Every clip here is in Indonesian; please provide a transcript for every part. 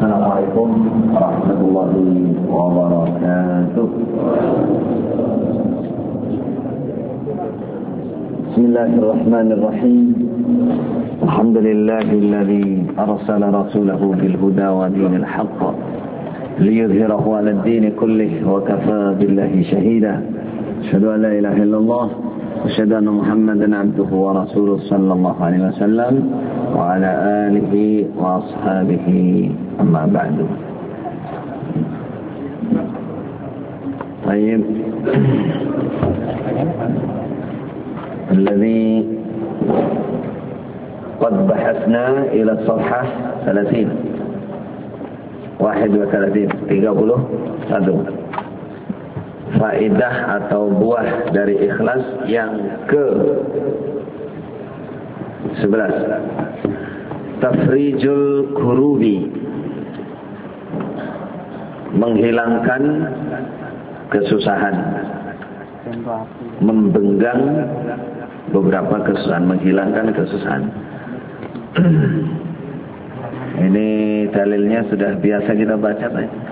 Assalamualaikum warahmatullahi wabarakatuh. Bismillahirrahmanirrahim. Alhamdulillahilladzi arsala rasulahu bil huda wa dinil haqq liyudhhirahu 'alad din kullih wa kafaa billahi shahida. Asyhadu an la ilaha illallah wa asyhadu anna Muhammadan 'abduhu wa rasuluhu sallallahu alaihi wasallam wa ala alihi wa ashabihi amma ba'du. Baik. الذي قد بحثنا إلى الصفحة 30 faedah atau buah dari ikhlas yang ke 11, tafrijul kurubi, menghilangkan kesusahan, membenggang beberapa kesusahan, menghilangkan kesusahan. Ini dalilnya sudah biasa kita baca,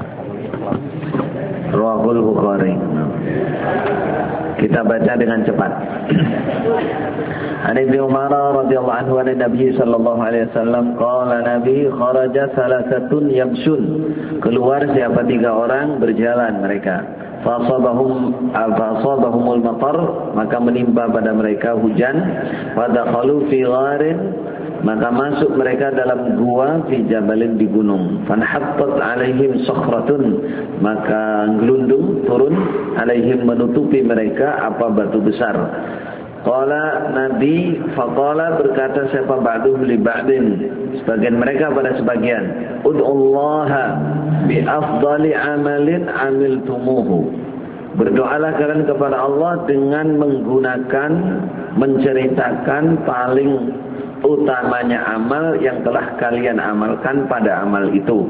Rawahul Bukhari. Kita baca dengan cepat. An Ibnu Umar radhiyallahu anhu an Nabi sallallahu alaihi wasallam qala Nabi kharaja salasatun yamshun, keluar siapa 3 orang berjalan mereka. Fasabahumul matar, maka menimpa pada mereka hujan. Fadakhalu fi gharin, maka masuk mereka dalam gua fi jabalin, di gunung. Fanhattat alaihim sakhratun, maka gelundung turun alaihim, menutupi mereka apa batu besar. Qala Nabi, faqala, berkata siapa ba'duhum li ba'din, sebagian mereka pada sebagian, ud'ullaha bi afdali amalin amiltumuhu, berdoalah kalian kepada Allah dengan menggunakan, menceritakan paling utamanya amal yang telah kalian amalkan pada amal itu.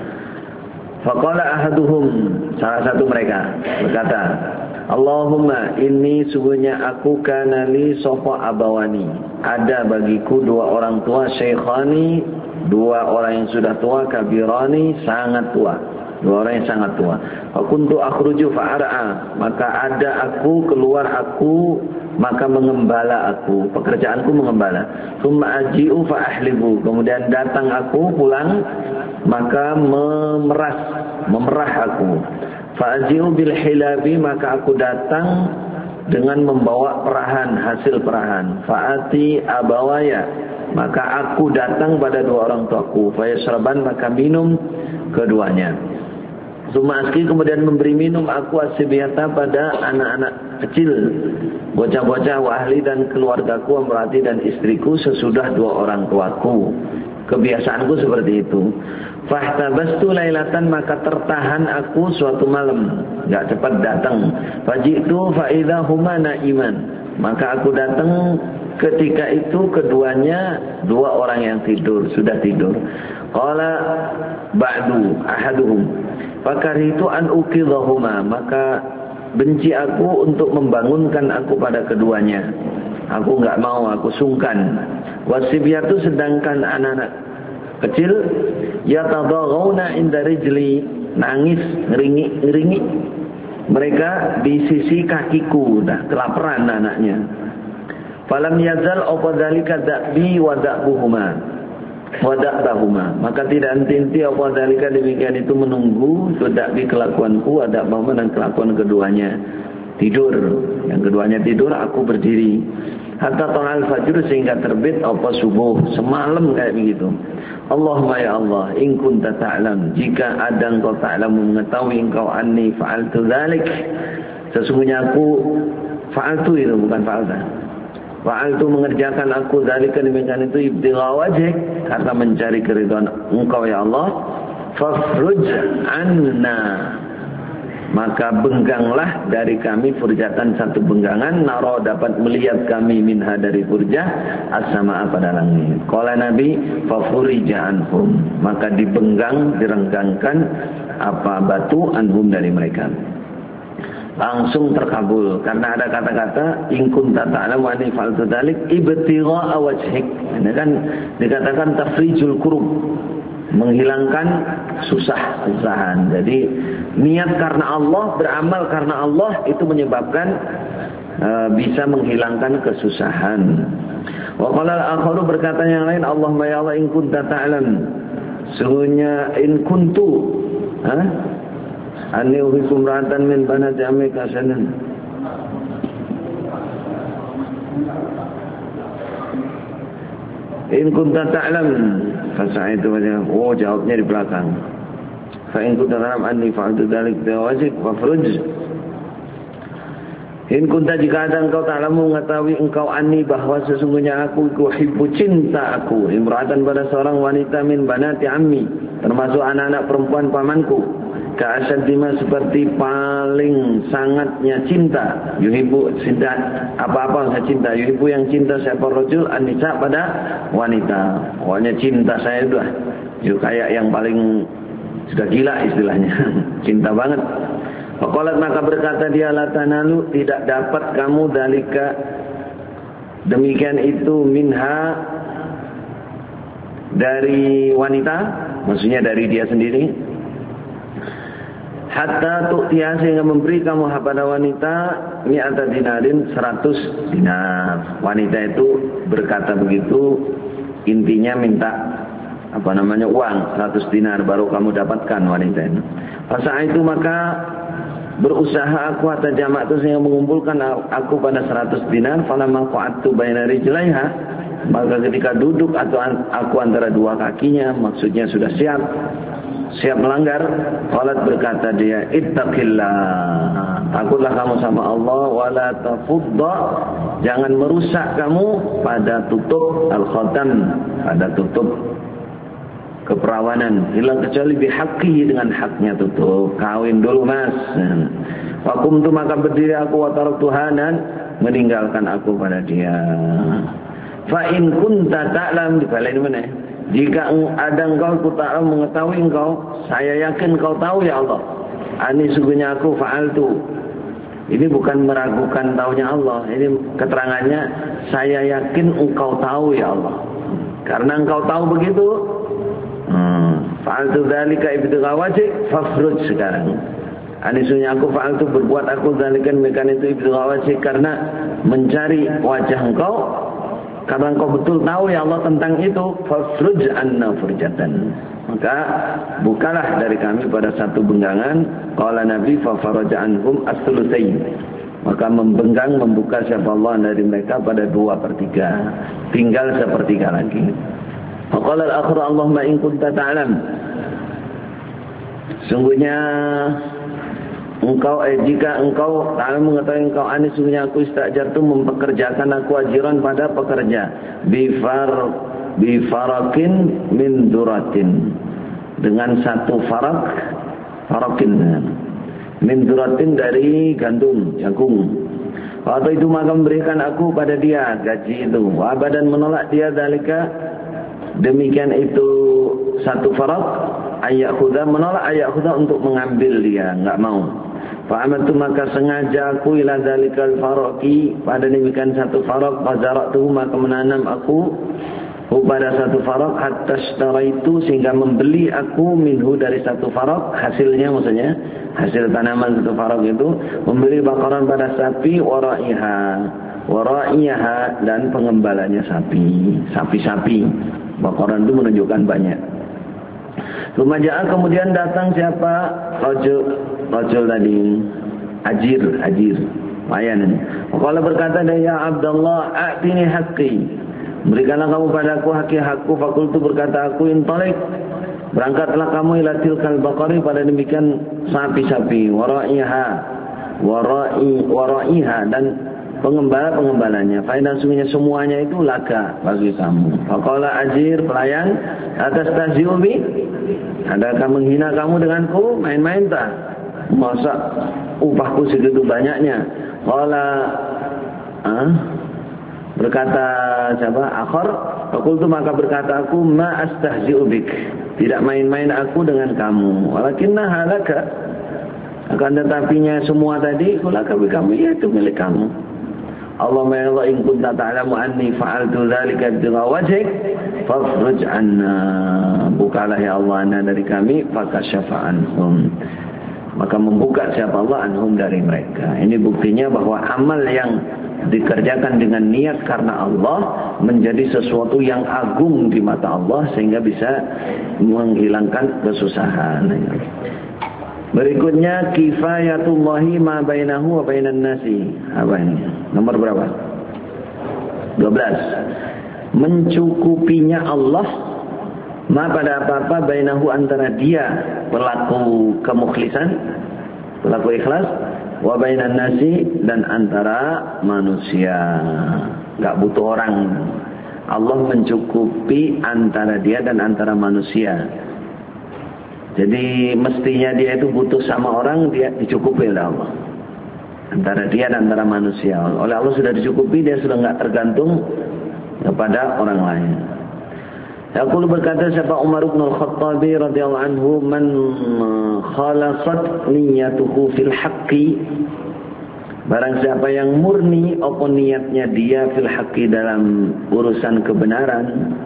Faqala ahaduhum, salah satu mereka berkata, Allahumma inni, sungguhnya aku kanali sofa abawani, ada bagiku 2 orang tua, syekhani, 2 orang yang sudah tua, kabirani, sangat tua, 2 orang yang sangat tua. Fakuntu akhruju fa'ar'a, maka ada aku, keluar aku, maka mengembala aku, pekerjaanku mengembala. Tsumma aji'u fa'ahlibu, kemudian datang aku pulang, maka memerah aku. Fa'aji'u bil hilabi, maka aku datang dengan membawa perahan, hasil perahan. Fa'ati abawaya, maka aku datang pada 2 orang tuaku. Fayashraban, maka minum keduanya. Sumaski, kemudian memberi minum aku asibiyata pada anak-anak kecil, bocah-bocah, wa ahli, dan keluargaku, amrati, dan istriku, sesudah 2 orang tuaku. Kebiasaanku seperti itu. Fahtabastu lailatan, maka tertahan aku suatu malam, enggak cepat datang. Fajitu faidha huma naiman, maka aku datang ketika itu keduanya 2 orang yang tidur, sudah tidur. Qala ba'du ahaduhum, fakaritu an uqidhahuma, maka benci aku untuk membangunkan aku pada keduanya. Aku enggak mau, aku sungkan. Wasibyatu, sedangkan anak-anak kecil, yatadaghauna inda rijli, nangis, ngeringi mereka di sisi kakiku, kelaparan anaknya. Falam yazal apadzalika da'bi wa da'buhuma wa da'bahuma, maka tidak henti-henti apadzalika, demikian itu menunggu, da'bi kelakuanku, wa da'bahuma, dan kelakuan keduanya. Tidur, yang keduanya tidur, aku berdiri. Hatta ta'al fajr, sehingga terbit apa subuh, semalam kayak begitu. Allahumma ya Allah, in kunta ta'lam, jika ada engkau ta'lam, mengetahui engkau anni fa'altu dzalik, sesungguhnya aku fa'altu, itu bukan fa'alta, fa'altu, mengerjakan aku dzalika, demikian itu, ibtigha wajhik, karena mencari keridhaan engkau ya Allah. Fafruj anna, maka bengganglah dari kami furjatan, satu benggangan, naro, dapat melihat kami, minha, dari furjah, as-sama'a, pada langit. Qala Nabi, fafurija anhum, maka dibenggang, direnggangkan apa batu, anhum, dari mereka. Langsung terkabul, karena ada kata-kata in kunta ta'lam wa anni fa'altu dzalik ibtigha'a wajhik. Ini kan dikatakan tafrijul kurub, menghilangkan susah-susahan. Jadi niat karena Allah, beramal karena Allah itu menyebabkan bisa menghilangkan kesusahan. Wa qala al-akharu, berkata yang lain, Allahumma ya Allah in kunta ta'lam, sungguhnya in kuntu anni uhibbu imra'atan min banati ammika hasanan. In kunta ta'lam fasa'aitu wajah. Oh, jawabnya di belakang. Fa in kunta ta'lam anni fa'altu dzalik biwajhik fafruj. In kunta, jika ada engkau ta'lamu, mengetahui engkau anni, bahwa sesungguhnya aku uhibbu, cinta aku, imra'atan, pada seorang wanita, min banati ammi, termasuk anak-anak perempuan pamanku, ka'asaddima, seperti paling sangatnya cinta, yuhibbu, cinta apa-apa saya cinta, yuhibbu yang cinta siapa rajul, an-nisa, pada wanita. Pokoknya cinta saya itu kayak yang paling sudah gila istilahnya. Cinta banget. Faqalat, maka berkata dia, la tanalu, tidak dapat kamu dalika, demikian itu, minha, dari wanita, maksudnya dari dia sendiri, hatta tu'tiya, sehingga memberi kamu pada wanita, mi'ata dinarin, 100 dinar. Wanita itu berkata begitu, intinya minta uang 100 dinar baru kamu dapatkan wanita itu. Fasa itu, maka berusaha aku hatta jama'tu, sehingga mengumpulkan aku pada 100 dinar. Falamma qa'adtu baina rijlaiha, maka ketika duduk atau aku antara dua kakinya, maksudnya sudah siap melanggar, qalat, berkata dia, ittaqillah, takutlah kamu sama Allah, wala tafudda, jangan merusak kamu pada tutup al-khatam, pada tutup keperawanan, hilang kecuali bihaqqi, dengan haknya tutup. Kawin dulu mas. Fakumtu, maka berdiri aku, wa taraktuha, dan meninggalkan aku pada dia. Fa in kunta ta'lam, dibalik mana? Jika ada engkau, ku ta'lam, mengetahui engkau, saya yakin engkau tahu ya Allah, ani sungguhnya aku fa'altu. Ini bukan meragukan taunya Allah, ini keterangannya, saya yakin engkau tahu ya Allah. Karena engkau tahu begitu, fa'altu dzalika ibtigha wajhik fafruj. Sekarang anisnya aku fa'altu, berbuat aku dzalika, demikian itu, ibtigha wajhik, karena mencari wajah engkau, karena engkau betul tahu ya Allah tentang itu. Fafruj anna furjatan, maka bukalah dari kami pada satu benggangan. Qala Nabi fa faraja anhum as-sulusain, maka membuka siapa Allah dari mereka pada 2/3, tinggal 1/3 lagi. Faqala al-akhir, Allahumma in kunta ta'lam, sungguhnya engkau, jika engkau ta'lam, mengetahui engkau, ani sungguhnya aku istajartu, mempekerjakan aku, ajiran, pada pekerja, bifarakin min duratin, dengan satu farakin min duratin, dari gandum, jagung. Waktu itu maka memberikan aku pada dia gaji itu, wabadan, menolak dia dalika, demikian itu, satu farak, ayakhudha, menolak ayakhudha, untuk mengambil dia, enggak mau. Fa'amantu, maka sengaja aku, ila dzalikal faraqi, pada demikian satu farak, fazara'tuhu, maka menanam aku pada satu farak, hatta ishtaraitu, sehingga membeli aku, minhu, dari satu farak, hasilnya, maksudnya hasil tanaman satu farak itu, membeli bakaran pada sapi, wara'iha, dan pengembalanya sapi-sapi. Bakaran itu menunjukkan banyak. Lumaja'ah, kemudian datang siapa? Rajul tadi, ajir, layanan. Kalau berkata dia, ya Abdullah, a'tini haqqi, berikanlah kamu padaku hakku. Fakultu, berkata aku, intalik, berangkatlah kamu, ila tilkal baqari, pada demikian sapi-sapi, wara'iha, dan pengembalanya. Faedah sungguhnya semuanya itu laka bagi kamu. Faqala ajir, pelayan, atas tahziubi, adakah menghina kamu denganku, main-main tak? Masa upahku segitu banyaknya? Qala, berkata siapa? Akhar, faqultu, maka berkata aku, ma astahzi'ubik, tidak main-main aku dengan kamu. Walakinna halaka, akan tetapinya semua tadi, kulaka kamu, ya itu milik kamu. Allahumma ya Allah in kunta ta'lamu anni fa'altu dzalika ibtigha wajhik fafruj 'anna. Bukalah ya Allah anna dari kami, fakasyafa anhum. Maka membuka siapa Allah anhum dari mereka. Ini buktinya bahwa amal yang dikerjakan dengan niat karena Allah menjadi sesuatu yang agung di mata Allah sehingga bisa menghilangkan kesusahan. Berikutnya kifayatullahi ma bainahu wa bainan nasi. Apa ini? Nomor berapa? 12. Mencukupinya Allah ma pada apa-apa bainahu antara dia pelaku kemukhlisan, pelaku ikhlas, wa bainan nasi dan antara manusia. Enggak butuh orang. Allah mencukupi antara dia dan antara manusia. Jadi mestinya dia itu butuh sama orang, dia dicukupi oleh Allah. Antara dia dan antara manusia. Oleh Allah sudah dicukupi, dia sudah enggak tergantung kepada orang lain. Yaqulu berkata siapa Umar bin Al-Khattab radhiyallahu anhu, man khalasat niyyatuhu fil haqqi, barang siapa yang murni apa niatnya dia fil haqqi dalam urusan kebenaran,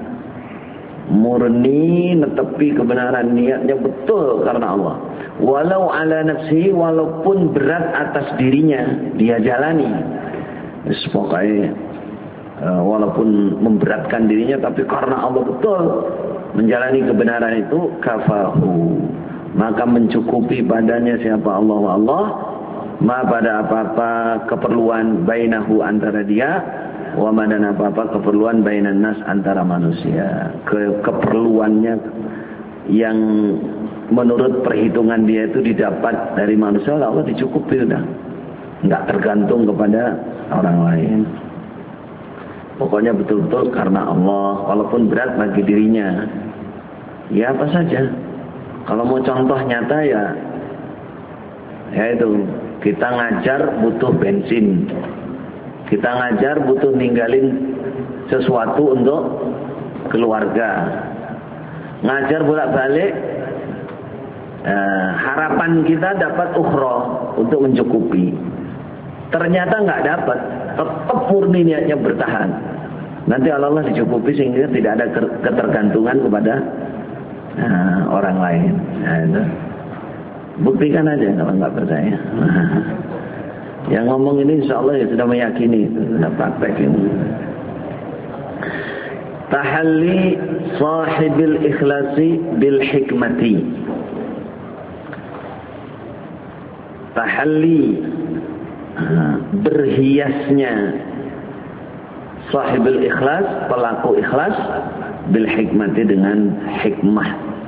murni netepi kebenaran, niatnya betul karena Allah, walau ala nafsihi, walaupun berat atas dirinya dia jalani, pokoknya walaupun memberatkan dirinya tapi karena Allah betul menjalani kebenaran itu, kafahu, maka mencukupi padanya siapa Allah ma pada apa-apa keperluan bainahu antara dia, wa ma dan apa-apa keperluan bainan nas antara manusia. Keperluannya yang menurut perhitungan dia itu didapat dari manusia, Allah dicukupi udah, enggak tergantung kepada orang lain. Pokoknya betul-betul karena Allah, walaupun berat bagi dirinya. Ya apa saja. Kalau mau contoh nyata ya itu kita ngajar butuh bensin, kita ngajar butuh ninggalin sesuatu untuk keluarga. Ngajar bolak-balik, harapan kita dapat ukhra untuk mencukupi. Ternyata nggak dapat, tetap murni niatnya bertahan. Nanti Allah dicukupi sehingga tidak ada ketergantungan kepada orang lain. Nah, itu. Buktikan aja kalau nggak percaya. Yang ngomong ini insya Allah ya sudah meyakini, sudah praktek ini. Tahalli sahibil ikhlasi bil hikmati. Tahalli, berhiasnya sahibul ikhlas, pelaku ikhlas, bil hikmati, dengan hikmah.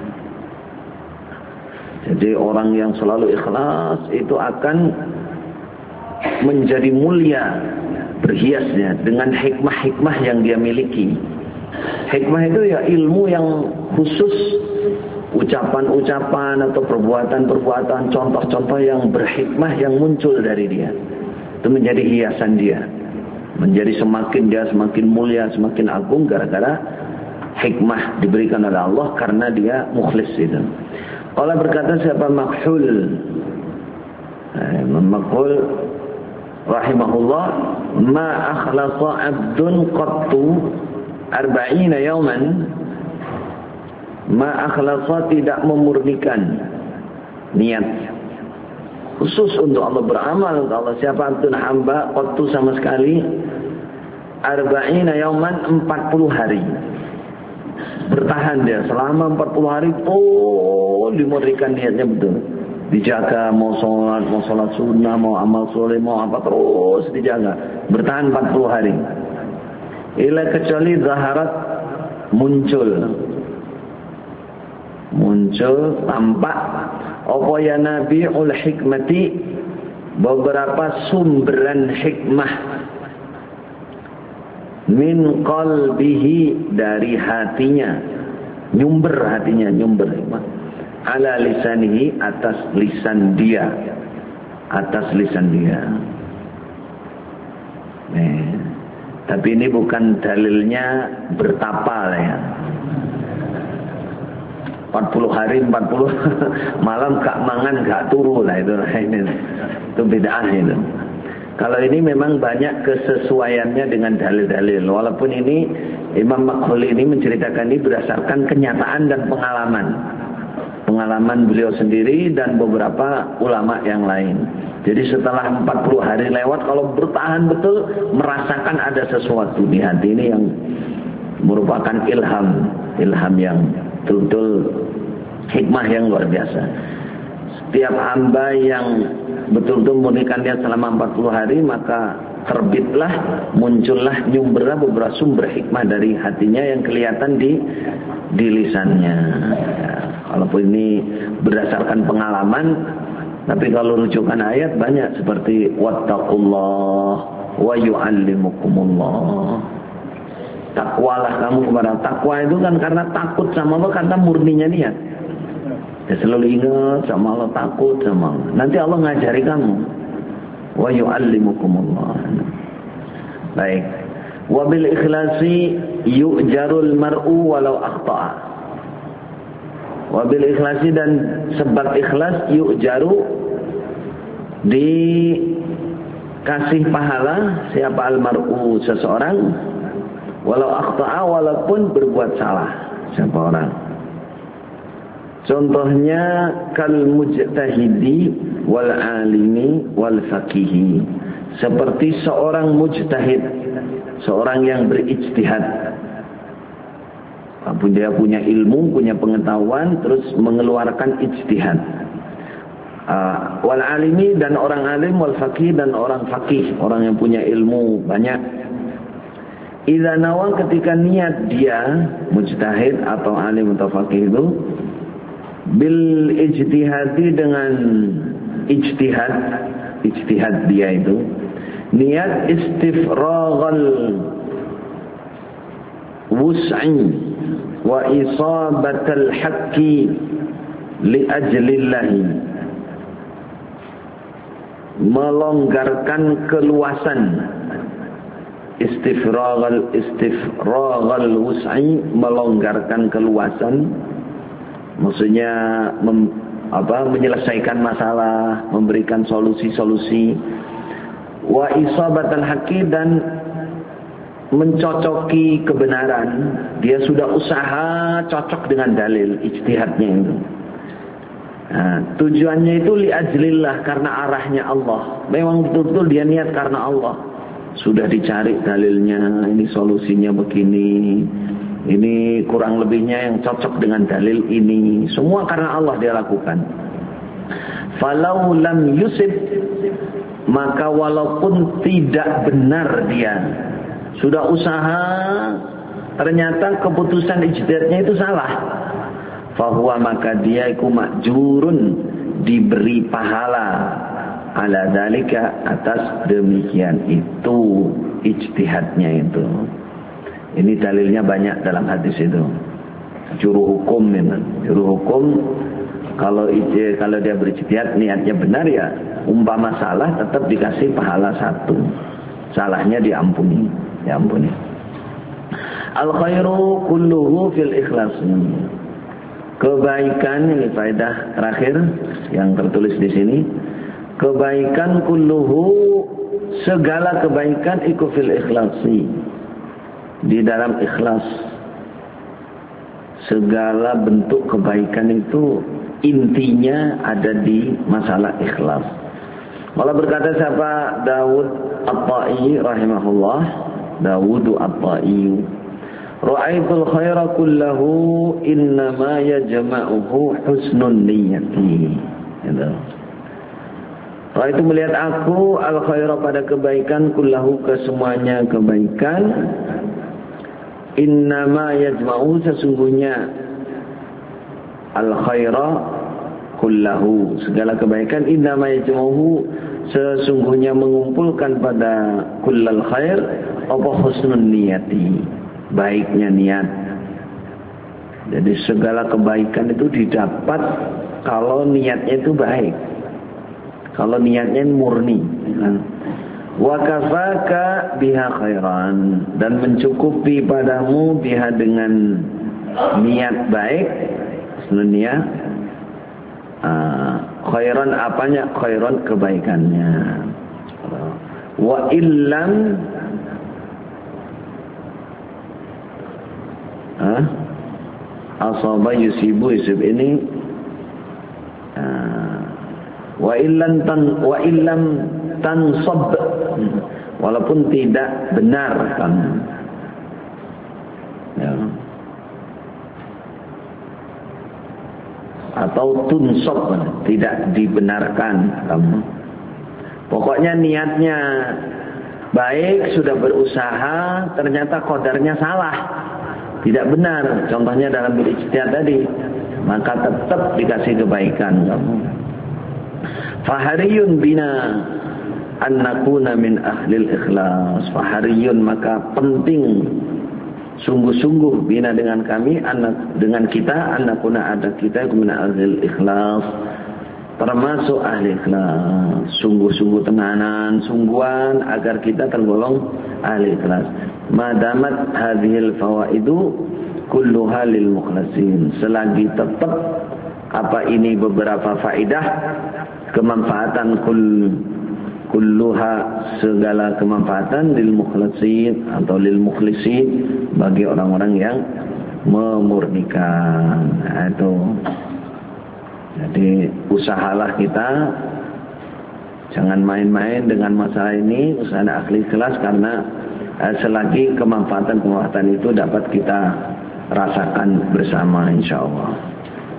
Jadi orang yang selalu ikhlas itu akan menjadi mulia, berhiasnya dengan hikmah-hikmah yang dia miliki. Hikmah itu ya ilmu yang khusus, ucapan-ucapan atau perbuatan-perbuatan, contoh-contoh yang berhikmah yang muncul dari dia. Itu menjadi hiasan dia. Menjadi dia semakin mulia, semakin agung gara-gara hikmah diberikan oleh Allah karena dia mukhlis itu. Allah berkata siapa Makhul rahimahullah, ma akhlasa abdun qattu 40 yawman, ma akhlasa, tidak memurnikan niat khusus untuk Allah, beramal untuk Allah, siapa abdun hamba qattu sama sekali 40 yawman, 40 hari bertahan dia selama 40 hari dimurnikan niatnya betul, dijaga, mau sholat sunnah, mau amal soleh, mau apa, terus dijaga, bertahan 40 hari. Ila kecuali zaharat, muncul tampak apa ya nabiul hikmati, beberapa sumberan hikmah, min qalbihi, dari hatinya, nyumber hikmah, ala lisanihi, atas lisan dia. Tapi ini bukan dalilnya bertapa lah ya. 40 hari 40 malam gak mangan gak turu lah itu bid'ah itu. Kalau ini memang banyak kesesuaiannya dengan dalil-dalil. Walaupun ini Imam Makhuli ini menceritakan ini berdasarkan kenyataan dan pengalaman. Pengalaman beliau sendiri dan beberapa ulama yang lain. Jadi setelah 40 hari lewat, kalau bertahan betul merasakan ada sesuatu di hati ini yang merupakan ilham yang betul-betul hikmah yang luar biasa. Setiap hamba yang betul-betul memurnikan niat selama 40 hari, maka terbitlah, muncullah, nyumberlah beberapa sumber hikmah dari hatinya yang kelihatan di lisannya. Ya, walaupun ini berdasarkan pengalaman, tapi kalau rujukan ayat banyak seperti wattaqullah wa yu'allimukumullah. Takwalah kamu kepada takwa itu kan karena takut sama Allah, karena murninya niat. Ya, selalu ingat sama Allah, takut sama Allah. Nanti Allah ngajari kamu. Wa yu'allimukumullah. Baik. Wa bil ikhlasi yu'jarul mar'u walau akhta'a. Wa bil ikhlasi, dan sebab ikhlas yu'jaru, dikasih pahala siapa al mar'u, seseorang, walau akhta'a, walaupun berbuat salah siapa orang. Contohnya kal mujtahidi wal alimi wal faqihi, seperti seorang mujtahid, seorang yang berijtihad. Dia punya ilmu, punya pengetahuan, terus mengeluarkan ijtihad. Wal alimi, dan orang alim, wal faqih, dan orang faqih, orang yang punya ilmu banyak. Idza nawa, ketika niat dia mujtahid atau alim atau faqih itu bil ijtihadi, dengan ijtihad dia itu niat istifraghal wus'i wa isabatal haqqi li ajlillah, melonggarkan keluasan, istifraghal wus'i, melonggarkan keluasan, maksudnya menyelesaikan masalah, memberikan solusi-solusi. Wa isabatal haqqi, dan mencocoki kebenaran. Dia sudah usaha cocok dengan dalil ijtihadnya itu. Nah, tujuannya itu li ajlillah, karena arahnya Allah. Memang betul-betul dia niat karena Allah. Sudah dicari dalilnya, ini solusinya begini, ini kurang lebihnya yang cocok dengan dalil ini. Semua karena Allah dia lakukan. Falau lam yusib, maka walaupun tidak benar dia, sudah usaha, ternyata keputusan ijtihadnya itu salah. Fahuwa, maka dia iku ma'jurun, diberi pahala, ala dalika, atas demikian itu ijtihadnya itu. Ini dalilnya banyak dalam hadis itu. Juru hukum memang. Juru hukum kalau dia berijtihad niatnya benar, ya umpama salah tetap dikasih pahala 1. Salahnya diampuni. Al khairu kulluhu fil ikhlas. Kebaikan, ini faedah terakhir yang tertulis di sini. Kebaikan kulluhu, segala kebaikan iku fil ikhlasi, di dalam ikhlas. Segala bentuk kebaikan itu intinya ada di masalah ikhlas. Malah berkata siapa? Dawud At-Ta'i rahimahullah. Dawud At-Ta'i, ra'aitul khaira kullahu innama yajma'uhu husnun niyyati. Gitu. Ra'aitu, melihat aku, al khaira, pada kebaikan, kullahu, kesemuanya kebaikan, innama yajma'u, sesungguhnya, al khaira kullahu, segala kebaikan, innama yajma'u, sesungguhnya mengumpulkan pada kullal khair, apa husnun niyati, baiknya niat. Jadi segala kebaikan itu didapat kalau niatnya itu baik, kalau niatnya murni. Wa kafaka biha khairan, dan mencukupi padamu biha, dengan niat baik, sebenarnya khairan apanya? Khairan kebaikannya. wa illam asaba yusibu yusib ini wa illam tansab, walaupun tidak benar kamu, ya. Atau tunsab, tidak dibenarkan kamu. Pokoknya niatnya baik, sudah berusaha, ternyata qadarnya salah, tidak benar, contohnya dalam ijtihad tadi, maka tetap dikasih kebaikan kamu. Fahariyun bina an nakuna min ahlil ikhlas. Fahariyun, maka penting, sungguh-sungguh, bina dengan kami, dengan kita, an nakuna ada kita min ahlil ikhlas, termasuk ahli ikhlas. Sungguh-sungguh tenanan, sungguhan agar kita tergolong ahli ikhlas. Madamat hadhil fawaidu kulluha lil mukhlasin. Selagi tetap apa ini beberapa faedah, kemanfaatan kulluha, segala kemanfaatan, lil mukhlasin atau lil mukhlisin, bagi orang-orang yang memurnikan. Nah, itu. Jadi usahalah kita, jangan main-main dengan masalah ini, usaha ahli ikhlas, karena selagi kemanfaatan itu dapat kita rasakan bersama, insyaallah.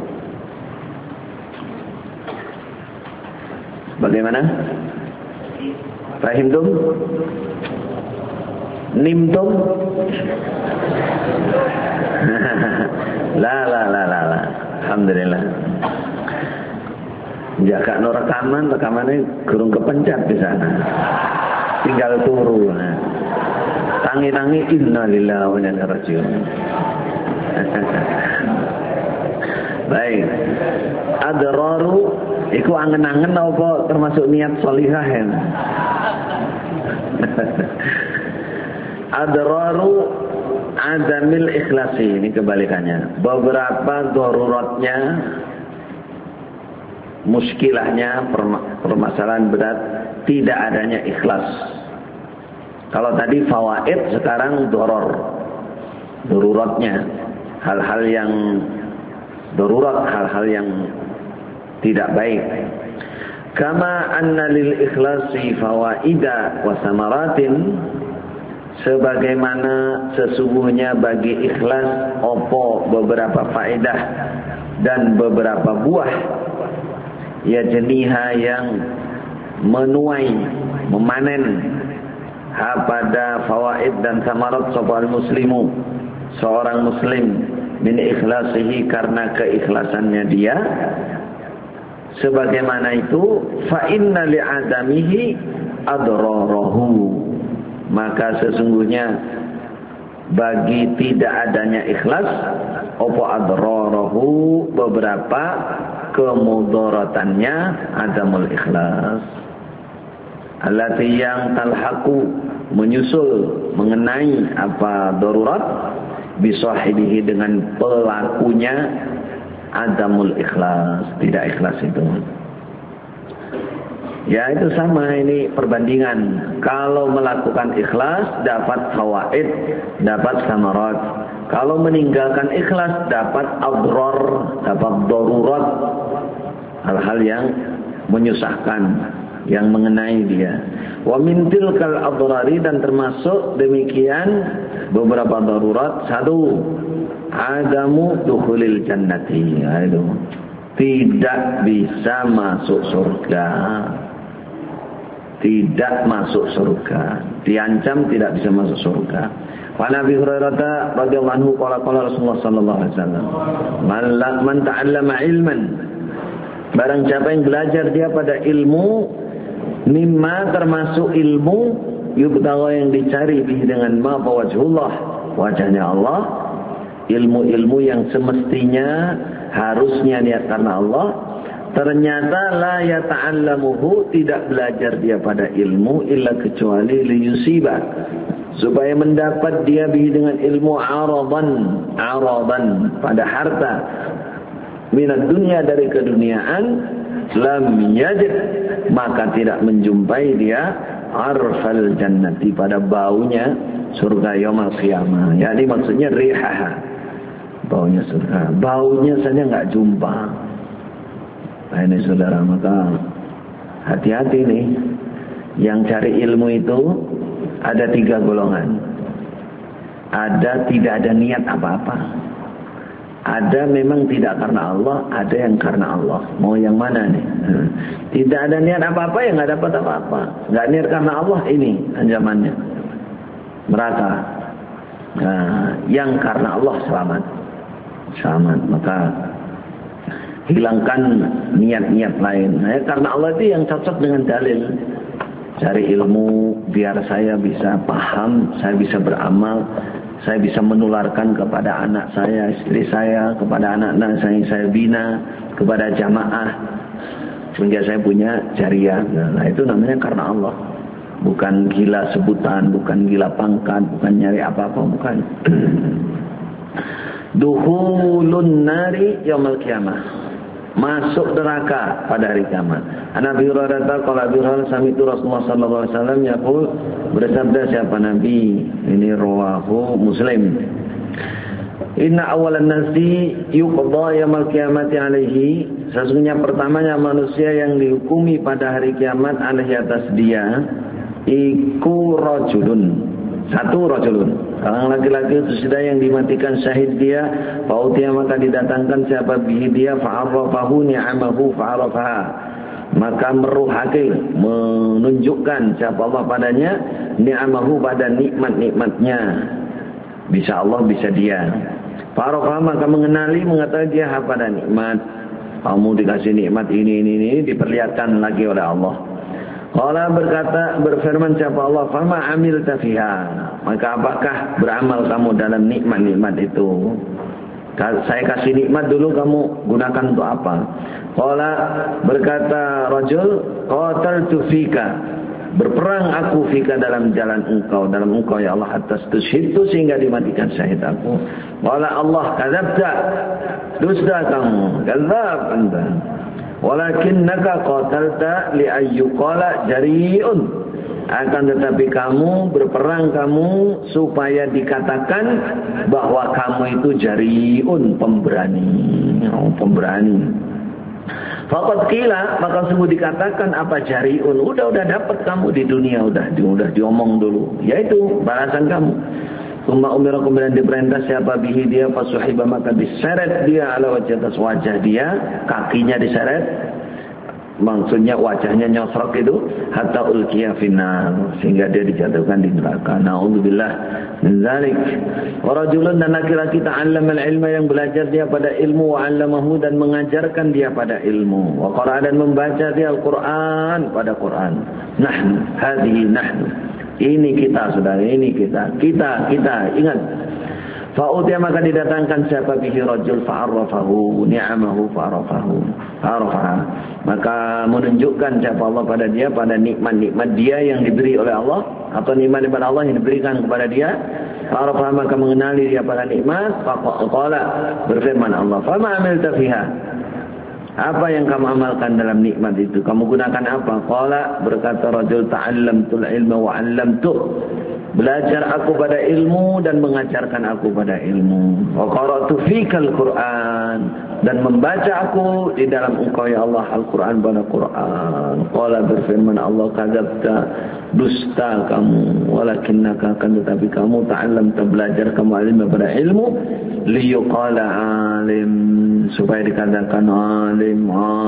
Bagaimana? Fahimtum? Nimtum? La. Alhamdulillah. Jaga no rekamannya gurung kepencet di sana. Tinggal turu. Nah. Tangi-tangi innalillahi wa inna ilaihi raji'un. Baik. Adraru iku angen-angen apa termasuk niat sholihah ya? Adraru adamil ikhlasi, ini kebalikannya. Beberapa daruratnya, muskilahnya, permasalahan berat tidak adanya ikhlas. Kalau tadi fawaid, sekarang daruratnya, hal-hal yang darurat, hal-hal yang tidak baik. Kama anna lil ikhlasi fawaida wa samaratin, sebagaimana sesungguhnya bagi ikhlas opo beberapa faedah dan beberapa buah, ya jeniha yang menuai, memanen pada fawaid dan samarat sopal muslimu, seorang muslim, min ikhlasihi, karena keikhlasannya dia. Sebagaimana itu, fa inna li'adamihi adrarahu, maka sesungguhnya bagi tidak adanya ikhlas opo adrarahu, beberapa kemudaratannya, adamul ikhlas, allati yang talhaqu, menyusul, mengenai apa darurat, bisahibihi, dengan pelakunya, adamul ikhlas, tidak ikhlas itu. Ya itu sama, ini perbandingan. Kalau melakukan ikhlas dapat fawaid, dapat samarat. Kalau meninggalkan ikhlas dapat adrar, dapat darurat, hal-hal yang menyusahkan, yang mengenai dia. Wa min tilkal adrari, dan termasuk demikian beberapa darurat. Satu, adamu dukhulil jannati, itu tidak bisa masuk surga, tidak masuk surga, diancam tidak bisa masuk surga. Wa Nabi Hurairah radhiyallahu anhu qala Rasulullah sallallahu alaihi wasallam, man ta'allama ilman, barang siapa yang belajar dia pada ilmu, mimma, termasuk ilmu, yubtagha, yang dicari bihi dengan ma wajhullah, wajahnya Allah, ilmu-ilmu yang semestinya harusnya niat karena Allah, ternyata la yata'allamuhu, tidak belajar dia pada ilmu, illa kecuali liyusiba, supaya mendapat dia bihi dengan ilmu aradan pada harta, minat dunia, dari keduniaan, lam yajid, maka tidak menjumpai dia arfal jannati, pada baunya surga yaumul qiyamah. Jadi maksudnya rihaha, baunya surga. Baunya saja enggak jumpa. Nah, ini saudara, maka hati-hati nih. Yang cari ilmu itu ada 3 golongan. Ada tidak ada niat apa-apa. Ada memang tidak karena Allah, ada yang karena Allah. Mau yang mana nih? Tidak ada niat apa-apa, ya nggak dapat apa-apa. Nggak niat karena Allah, ini ancamannya neraka. Nah, yang karena Allah selamat. Selamat. Maka hilangkan niat-niat lain. Nah, karena Allah itu yang cocok dengan dalil. Cari ilmu biar saya bisa paham, saya bisa beramal, saya bisa menularkan kepada anak saya, istri saya, kepada anak-anak saya bina, kepada jamaah, sehingga saya punya jariah. Nah, itu namanya karena Allah. Bukan gila sebutan, bukan gila pangkat, bukan nyari apa-apa, bukan. Dukhulun nari yaumil qiyamah, masuk neraka pada hari kiamat. Nabi Hurairah qala Abi Hurairah sami'tu Rasulullah sallallahu alaihi wasallam yaqul, bersabda siapa Nabi, ini rawahu Muslim. Inna awalan nasi yuqda yaumil qiyamati alaihi, sesungguhnya pertamanya manusia yang dihukumi pada hari kiamat alaihi atas dia iku rajulun, satu rajulun, seorang laki-laki itu sudah yang dimatikan syahid dia, fa'utiya maka didatangkan siapa bihi dia, fa'arrafahu ni'amahu fa'arrafaha, maka meruhake, menunjukkan siapa Allah padanya, ni'amahu pada nikmat-nikmatnya, bisa Allah bisa dia, fa'arrafaha maka mengenali, mengetahui dia pada nikmat. Kamu dikasih nikmat ini diperlihatkan lagi oleh Allah. Allah berfirman siapa Allah, fama amilta fiha, maka apakah beramal kamu dalam nikmat-nikmat itu? Saya kasih nikmat dulu, kamu gunakan untuk apa? Allah berkata rajul, qataltu fika, berperang aku fika dalam jalan engkau ya Allah, atas tusyhidtu sehingga dimatikan syahid aku. Allah kadzabta, dusta kamu, kadzab anta. Walakinnaka qatalta li ayyuqala jari'un, akan tetapi kamu berperang kamu supaya dikatakan bahwa kamu itu jari'un, pemberani. Faqad qila, maka sungguh dikatakan apa jari'un, udah dapat kamu di dunia, udah diomong dulu, yaitu balasan kamu. Summa umira, kemudian diperintah siapa bihi dia, fasuhiba maka diseret dia ala wajah, atas wajah dia, kakinya diseret, maksudnya wajahnya nyosrok itu, hatta ulqiya finnar, sehingga dia dijatuhkan di neraka. Na'udzubillah min dzalik. Wa rajulun, dan laki-laki ta'allama al-ilma, yang belajar dia pada ilmu, wa 'allamahu, dan mengajarkan dia pada ilmu, wa qara'a, dan membaca dia Al-Qur'an pada Qur'an. Nahnu, hadhihi nahnu, ini kita saudara, ini kita ingat. Fa'utiya maka didatangkan siapa bihi rajul fa'arrafahu ni'amahu fa'arrafaha, maka menunjukkan siapa Allah pada dia, pada nikmat-nikmat dia yang diberi oleh Allah, atau nikmat-nikmat Allah yang diberikan kepada dia. Fa'arrafaha maka mengenali dia pada nikmat. Faqala, berfirman Allah, fama amilta fiha, apa yang kamu amalkan dalam nikmat itu? Kamu gunakan apa? Qala, berkata rajul, ta'allamtul ilma wa 'allamtuh, belajar aku pada ilmu dan mengajarkan aku pada ilmu. Wa qara'tu fikal Qur'an, dan membaca aku di dalam engkau ya Allah Al-Qur'an pada Qur'an. Qala, berfirman Allah, kadzabta, dusta kamu, walakinnaka, akan tetapi kamu, ta'allamta, belajar kamu ilmu pada ilmu, liyuqala alim, supaya dikatakan alim,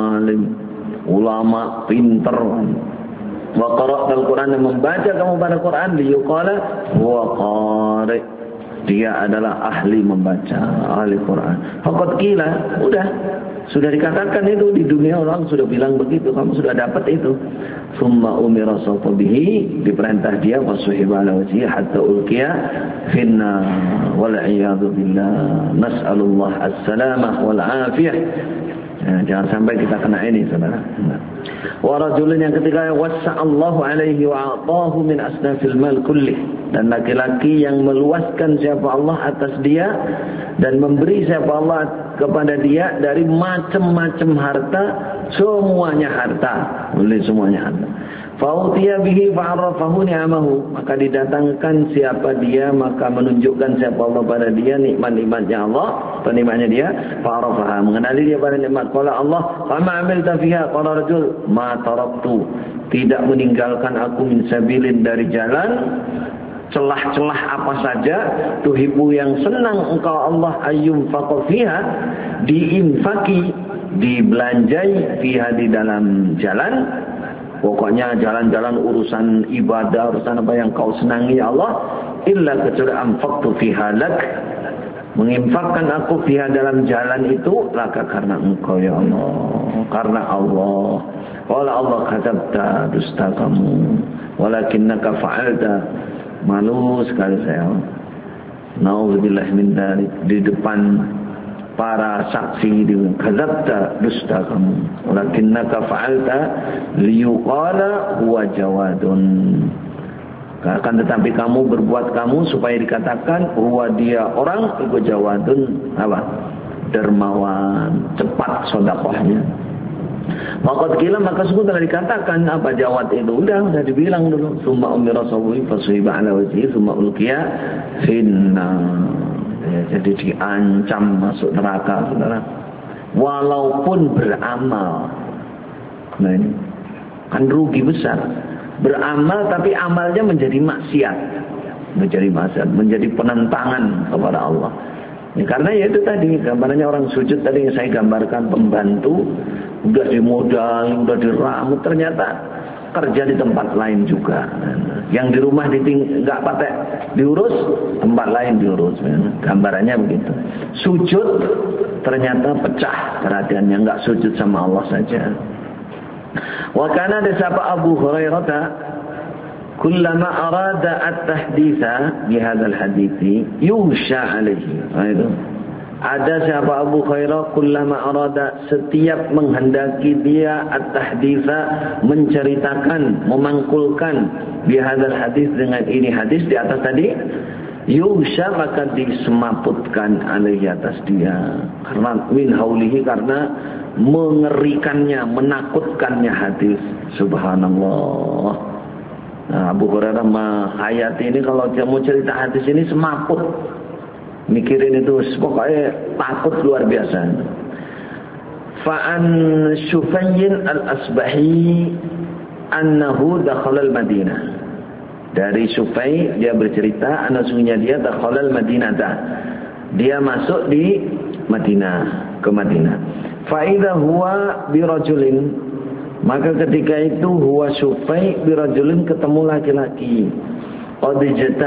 ulama, pinter. Wa qara'ta al-Qur'an, dan membaca kamu pada Qur'an, liyuqala huwa qari', dia adalah ahli membaca, ahli Qur'an. Faqad qila, sudah dikatakan itu di dunia, orang sudah bilang begitu, kamu sudah dapat itu. Summa umira sawfa bihi, diperintah dia, wasuhiba ala wajhi hatta ulqiya finnar, wal iyadu billah, nas'alullah as-salamah wal afiyah. Jangan sampai kita kena ini saudara. Wa rajulun, yang ketiga, wassa'allahu alaihi wa a'tahu min asnafil mal kullih, dan laki-laki yang meluaskan siapa Allah atas dia dan memberi siapa Allah kepada dia dari macam-macam harta, semuanya harta, oleh semuanya harta. Fautiya bihi fa'arafahu ni'amahu, maka didatangkan siapa dia, maka menunjukkan siapa Allah pada dia nikmat-nikmatnya Allah, atau nikmatnya dia, fa'arafaha, mengenali dia pada nikmat. Qala Allah, "Fama 'amilta fiha?" Qala rajul, "Ma taraktu." Tidak meninggalkan aku min sabilin, dari jalan, celah-celah apa saja, tuhibbu yang senang engkau Allah, ayyum faqafiha, diinfaki, dibelanjai, fiha di dalam jalan. Pokoknya jalan-jalan urusan ibadah, urusan apa yang kau senangi ya Allah, illa kecuali anfaqtu fiha lak, menginfakkan aku fiha dalam jalan itu, laka karena engkau ya Allah, karena Allah. Wala Allah kadzabta, dusta kamu, walakinnaka fa'alta, malu sekali saya. Nauzubillah min dzalik, di depan para saksi, di kadzabta, dusta kamu, walakinnaka fa'alta liyuqala huwa jawadun, akan tetapi kamu berbuat kamu supaya dikatakan huwa dia orang itu jawadun, apa, dermawan, cepat sedekahnya. Maka kila, maka sungguh telah dikatakan apa jawad itu, udah dibilang dulu, summa umira sawwi fasuhiba ala wajhi summa ulqiya finna. Ya, jadi diancam masuk neraka, saudara. Walaupun beramal. Nah ini kan rugi besar. Beramal tapi amalnya menjadi maksiat. Menjadi penentangan kepada Allah. Ya, karena ya itu tadi gambarannya orang sujud tadi yang saya gambarkan, pembantu udah dimodal, udah diramu, ternyata kerja di tempat lain juga. Yang di rumah nggak pakai diurus, tempat lain diurus. Gambarannya begitu. Sujud ternyata pecah perhatiannya, nggak sujud sama Allah saja. Wa kana ada siapa Abu Hurairah, kullama arada at-tahditsa bi hadzal hadithi yusha alaihi. Itu ada siapa Abu Hurairah, kullama arada, setiap menghendaki dia at-tahditsa, menceritakan, memangkulkan bi hadzal hadis, dengan ini hadis di atas tadi, yusha, maka disemaputkan alaihi, atas dia, karena min haulihi, karena mengerikannya, menakutkannya hadis. Subhanallah. Nah, Abu Hurairah menghayati ini, kalau dia mau cerita hadis ini semaput, mikirin itu, pokoknya takut luar biasa. Fa'an Syufayyin al-Asbahi annahu dakhala al-Madinah. Dari Syufay dia bercerita, anasungnya dia dakhala al-Madinah, dia masuk di Madinah, ke Madinah. Fa'idha huwa birajulin, maka ketika itu huwa Syufay birajulin, ketemu laki-laki. Qad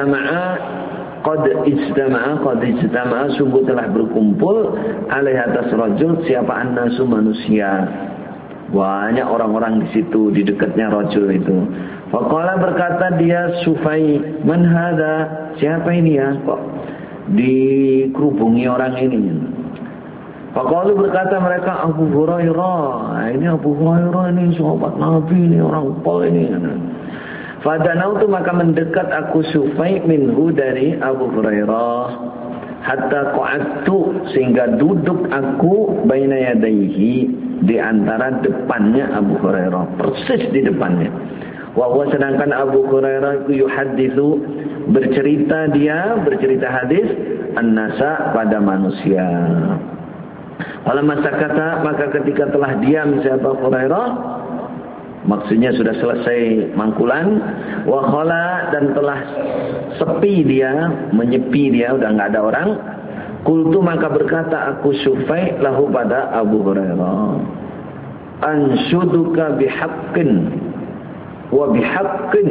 ijtama'a, sungguh telah berkumpul, alaih atas rajul, siapa annasu, manusia. Banyak orang-orang di situ, di dekatnya rajul itu. Faqala, berkata dia Syufay, man hadha, siapa ini ya, kok dikerubungi orang ini. Faqalu, berkata mereka, Abu Hurairah. Ini Abu Hurairah, ini sahabat Nabi, ini orang Pol ini. Fadanautu, maka mendekat aku Syufay minhu, dari Abu Hurairah, hatta qa'adtu, sehingga duduk aku baina yadaihi, di antara depannya Abu Hurairah, persis di depannya. Wa huwa, sedangkan Abu Hurairah itu yuhadditsu, bercerita hadis, an-nasa, pada manusia. Kalau masa kata, maka ketika telah diam siapa Hurairah, maksudnya sudah selesai mangkulan, wa khala, dan telah sepi dia, menyepi dia, udah nggak ada orang. Qultu, maka berkata aku Syufay lahu, pada Abu Hurairah, anshuduka bihaqqin wa bihaqqin,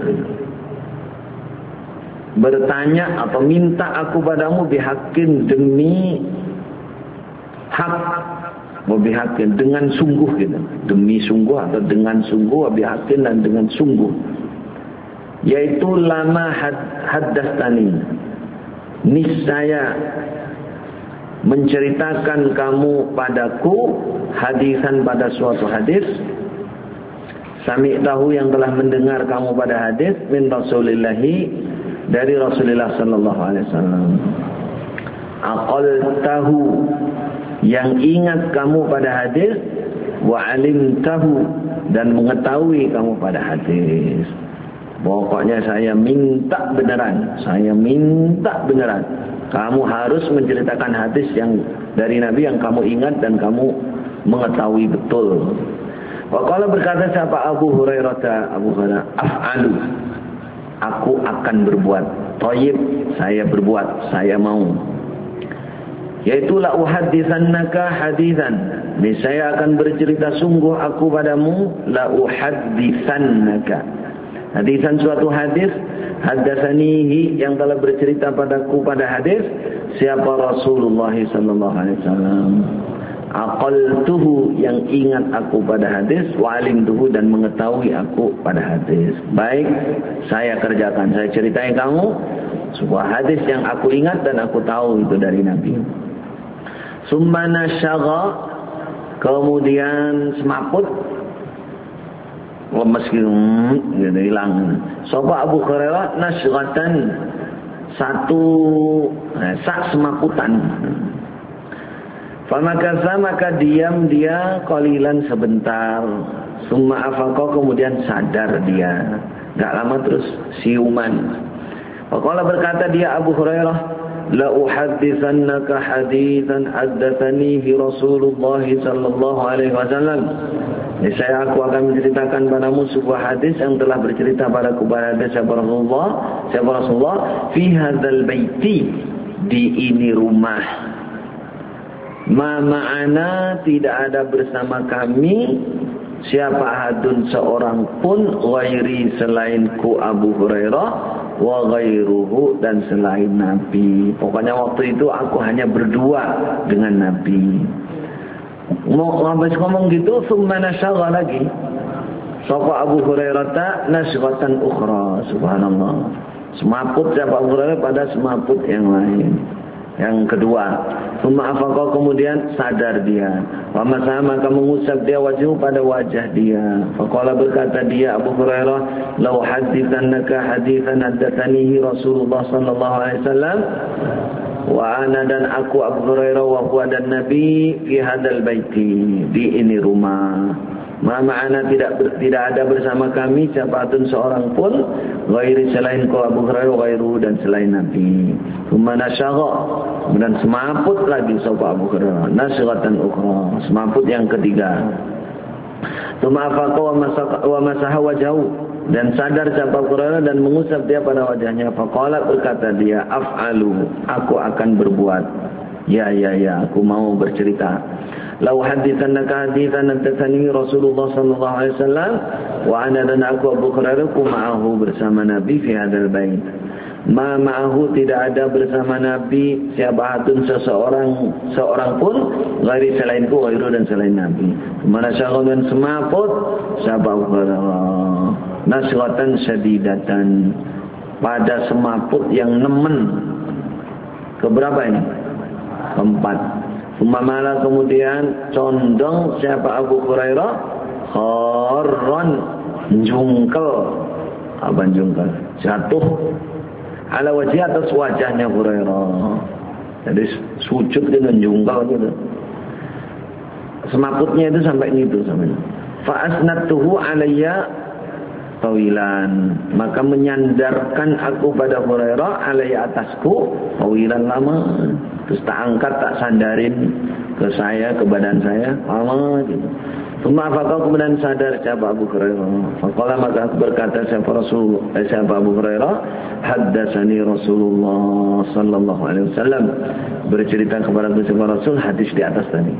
bertanya atau minta aku padamu, bihaqqin, demi hak, wabihakin, dengan sungguh gitu, demi sungguh atau dengan sungguh, wabihakin, dan dengan sungguh, yaitu lama haddastani, niscaya menceritakan kamu padaku, hadisan, pada suatu hadis, sami tahu, yang telah mendengar kamu pada hadis, min Rasulillahi, dari Rasulullah sallallahu alaihi wasallam. Aqal tahu, yang ingat kamu pada hadis, wa alimtahu, dan mengetahui kamu pada hadis. Pokoknya saya minta beneran, kamu harus menceritakan hadis yang dari Nabi yang kamu ingat dan kamu mengetahui betul. Waqala, berkata siapa Abu Hurairah, af'alu, aku akan berbuat. Thayyib, saya berbuat, saya mau. Yaitu la uhadditsannaka haditsan, saya akan bercerita sungguh aku padamu, la uhadditsannaka hadisan, suatu hadis, haddatsanihi, yang telah bercerita padaku pada hadis, siapa Rasulullah sallallahu alaihi wasallam. Aqaltuhu, yang ingat aku pada hadis, wa alimtuhu, dan mengetahui aku pada hadis. Baik, saya kerjakan, saya ceritain kamu sebuah hadis yang aku ingat dan aku tahu itu dari Nabi. Summa nasyagha, kemudian semaput, lemes gitu, hilang. Sapa Abu Hurairah nasyratan, satu sak semakutan. Famakasa, maka diam dia qalilan, sebentar. Summa afaqa, kemudian sadar dia. Enggak lama terus siuman. Faqala, berkata dia Abu Hurairah, la uhadditsannaka haditsan haddatsanihi Rasulullah sallallahu alaihi wasallam. Saya aku akan menceritakan padamu sebuah hadis yang telah bercerita padaku pada siapa Rasulullah fi hadzal baiti, di ini rumah. Ma ma'ana, tidak ada bersama kami siapa hadun, seorang pun, ghairi, selainku Abu Hurairah, wa ghairuhu, dan selain Nabi. Pokoknya waktu itu aku hanya berdua dengan Nabi. Mau habis ngomong gitu, summa nasyagha lagi. Sapa Abu Hurairah nasyghatan ukhra, subhanallah. Semaput siapa Abu Hurairah pada semaput yang lain, yang kedua. Summa afaqa, kemudian sadar dia. Wa masaha, maka mengusap dia wajhu, pada wajah dia. Faqala, berkata dia Abu Hurairah, law haditsannaka haditsan haddatsanihi Rasulullah sallallahu alaihi wasallam, wa ana, dan aku Abu Hurairah, wa huwa, dan Nabi, fi hadzal baiti, di ini rumah. Ma ma'ana, tidak ada bersama kami siapapun seorang pun, ghairi, selain ku Abu Hurairah, ghairu, dan selain Nabi. Tsumma nasyagha, kemudian semaput lagi sapa Abu Hurairah, nasyghatan ukhra, semaput yang ketiga. Tsumma afaqa wa masaha wajhahu, dan sadar siapa Abu Hurairah dan mengusap dia pada wajahnya. Faqala, berkata dia, af'alu, aku akan berbuat. Ya, aku mau bercerita. Lau haditsannaka haditsan haddatsani Rasulullah sallallahu alaihi wasallam, wa ana, dan aku Abu Hurairah, ku ma'ahu, bersama Nabi, fi hadzal bait. Ma ma'ahu, tidak ada bersama Nabi siapa hatun, seorang pun, ghairi, selainku, ghairu, dan selain Nabi. Mana syagha, dan semaput siapa Abu Hurairah, nasyratan syadidatan, pada semaput yang nemen. Keberapa ini? Keempat. Umamala, kemudian condong siapa Abu Hurairah, kharran, jungkel. Apa jungkel? Jatuh ala wajhi, atas wajahnya Hurairah. Jadi sujud dengan jungkel gitu. Semaputnya itu sampai gitu sampai. Fa asnadtuhu alayya tawilan, maka menyandarkan aku pada Hurairah, alayya, atasku, tawilan, lama. Terus tak angkat, tak sandarin ke saya, ke badan saya, lama gitu. Tsumma afaqa, kemudian sadar siapa Abu Hurairah. Faqala, maka berkata siapa Abu Hurairah, haddatsani Rasulullah sallallahu alaihi wasallam, bercerita kepada siapa Rasul hadis di atas tadi.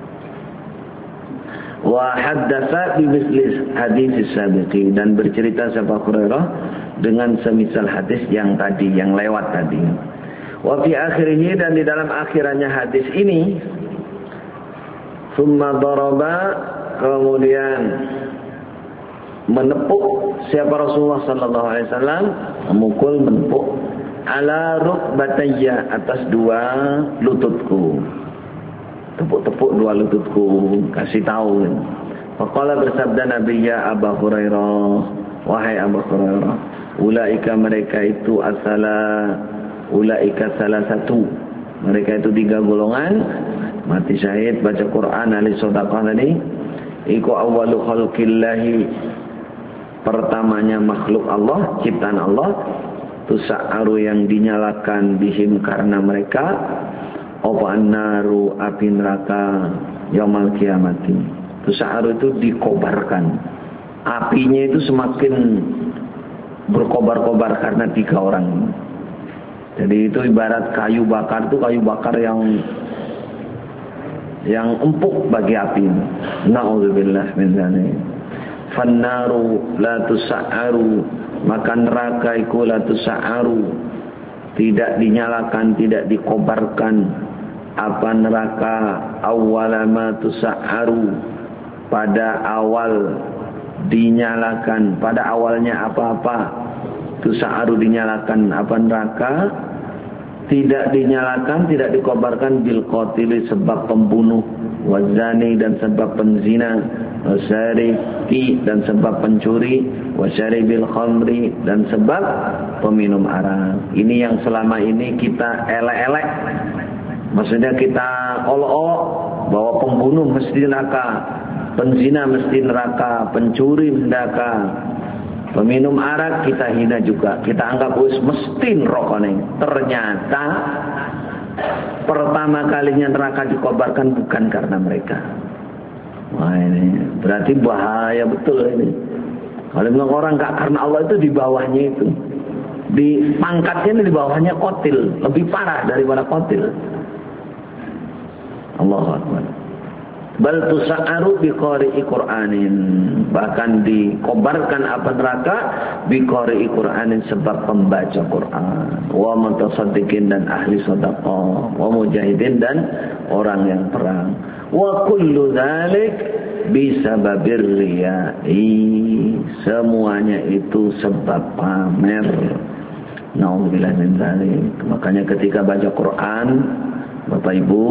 Wa haddatsa bi misli hadis sabiqi, dan bercerita siapa Hurairah dengan semisal hadis yang tadi, yang lewat tadi. Wa fi akhirih, dan di dalam akhirannya hadis ini, summa daraba, kemudian menepuk siapa Rasulullah sallallahu alaihi wasallam, memukul, menepuk, ala rukbatayya, atas dua lututku. Tepuk-tepuk dua lututku, kasih tahu. Faqala, bersabda Nabi, ya Abu Hurairah, wahai Abu Hurairah, ulaika, mereka itu ulaika salah satu, mereka itu 3 golongan, mati syahid, baca Quran, ahli sedekah tadi, iku awwalu khalqillahi, pertamanya makhluk Allah, ciptaan Allah, tusa'aru yang dinyalakan bihim karena mereka, apa annaru api neraka yaumal kiamati. Tusa'aru itu dikobarkan, apinya itu semakin berkobar-kobar karena 3 orang. Jadi itu ibarat kayu bakar, itu kayu bakar yang empuk bagi api. Na'udzubillah min dzalik. Fannaru la tusa'aru, maka neraka iku la tusa'aru, tidak dinyalakan, tidak dikobarkan. Apa neraka? Awwala ma tusa'aru, pada awal dinyalakan, pada awalnya apa-apa. Tusa'aru dinyalakan apa neraka? Tidak dinyalakan, tidak dikobarkan bil qatili, sebab pembunuh, wazani dan sebab penzina, wasyariki dan sebab pencuri, wasyaribil khamri dan sebab peminum arak. Ini yang selama ini kita elek-elek. Maksudnya kita olok-olok bahwa pembunuh mesti neraka, penzina mesti neraka, pencuri neraka, peminum arak kita hina juga. Kita anggap mesti neraka nih. Ternyata pertama kalinya neraka dikobarkan bukan karena mereka. Wah, ini berarti bahaya betul ini. Kalau bilang orang gak karena Allah, itu di bawahnya itu. Di pangkatnya ini di bawahnya qatil, lebih parah daripada qatil. Allahu Akbar. Bal tusa'aru biqari'i Qur'anin, bahkan dikobarkan apa neraka biqari'i Qur'anin, sebab pembaca Quran, wa mutasaddiqin dan ahli sedekah, wa mujahidin dan orang yang perang, wa kullu dzalik bisababir riya'i, semuanya itu sebab pamer. Nauzubillah min dzalik. Makanya ketika baca Quran, Bapak Ibu,